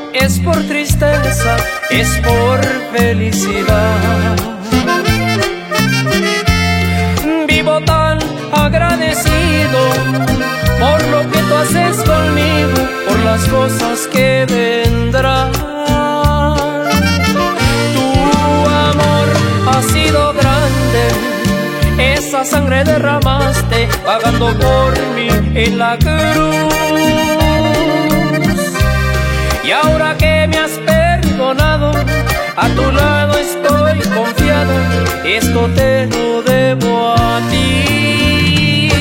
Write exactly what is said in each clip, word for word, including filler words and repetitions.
es por tristeza, es por felicidad. Vivo tan agradecido por lo que tú haces conmigo, por las cosas que vendrán. Tu amor ha sido grande, esa sangre derramaste pagando por mí en la cruz. Y ahora que me has perdonado, a tu lado estoy confiado, esto te lo debo a ti.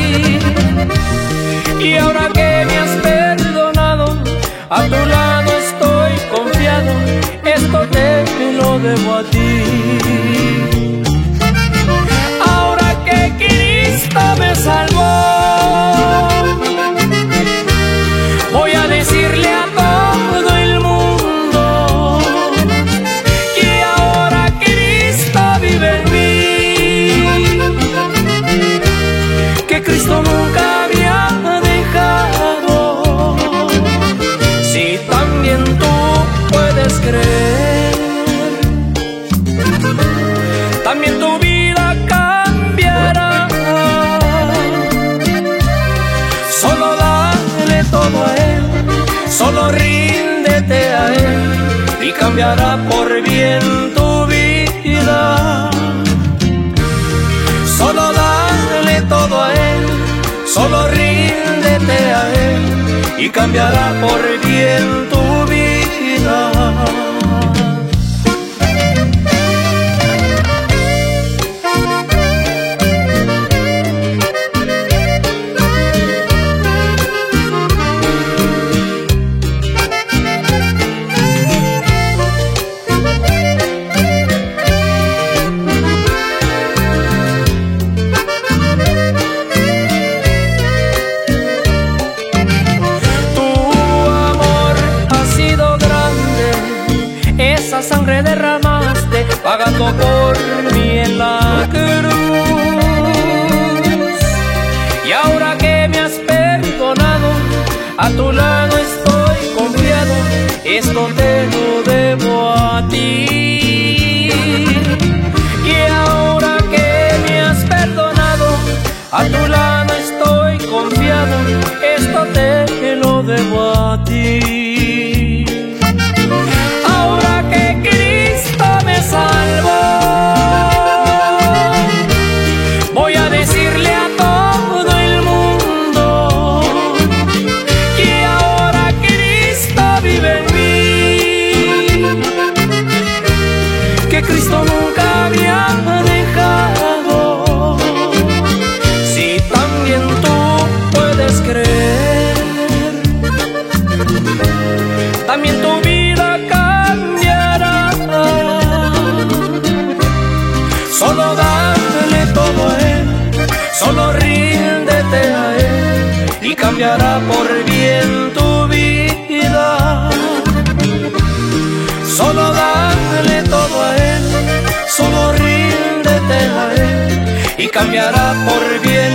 Y ahora que me has perdonado, a tu lado estoy confiado, esto te lo debo a ti. Ahora que Cristo me salvó, voy a decirle a todo el mundo que ahora Cristo vive en mí, que Cristo nunca había dejado. Si también tú puedes creer, también tu vida cambiará. Solo dale todo a Él, solo ríndete a Él y cambiará por bien tu vida. Solo dale todo a Él, solo ríndete a Él y cambiará por bien tu vida. Esa sangre derramaste pagando por mí en la cruz. Y ahora que me has perdonado, a tu lado estoy confiado, esto te lo debo a ti. Y ahora que me has perdonado, a tu lado estoy confiado, esto te lo debo a ti. Salvo, voy a decirle a todo el mundo que ahora Cristo vive en mí, que Cristo nunca había dejado. Si también tú puedes creer, también tu vida cambiará. Solo dale todo a Él, solo ríndete a Él y cambiará por bien tu vida. Solo dale todo a Él, solo ríndete a Él y cambiará por bien